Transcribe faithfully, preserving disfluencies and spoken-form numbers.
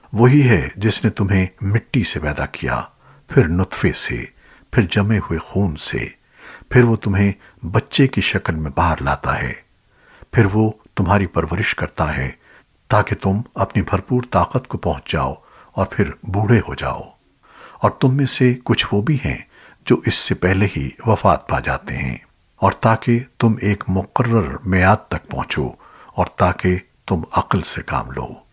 वही है जिसने तुम्हें मिट्टी से पैदा किया, फिर नुत्फे से, फिर जमे हुए खून से, फिर वो तुम्हें बच्चे की शक्ल में बाहर लाता है, फिर वो तुम्हारी परवरिश करता है ताकि तुम अपनी भरपूर ताकत को पहुंच जाओ और फिर बूढ़े हो जाओ। और तुम में से कुछ वो भी हैं जो इससे पहले ही वफात पा जाते हैं, और ताकि तुम एक मुकर्रर मियाद तक पहुंचो और ताकि तुम अक्ल से काम लो।